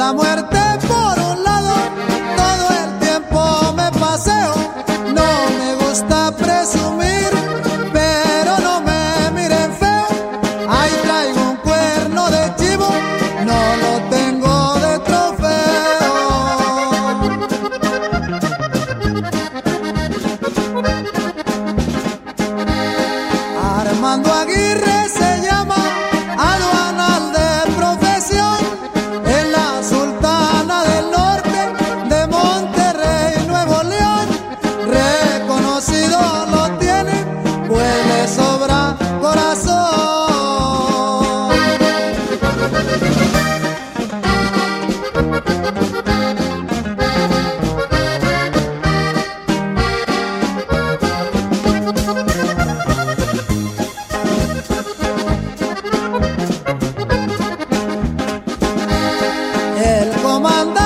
la muerte por un lado, todo el tiempo me paseo. No me gusta presumir, pero no me miren feo. Ahí traigo un cuerno de chivo, no lo tengo de trofeo. Armando Aguirre se llama, aduanal de profesión, en la Sultana del Norte de Monterrey, Nuevo León. Reconocido lo tiene, pues le sobra corazón. El comandante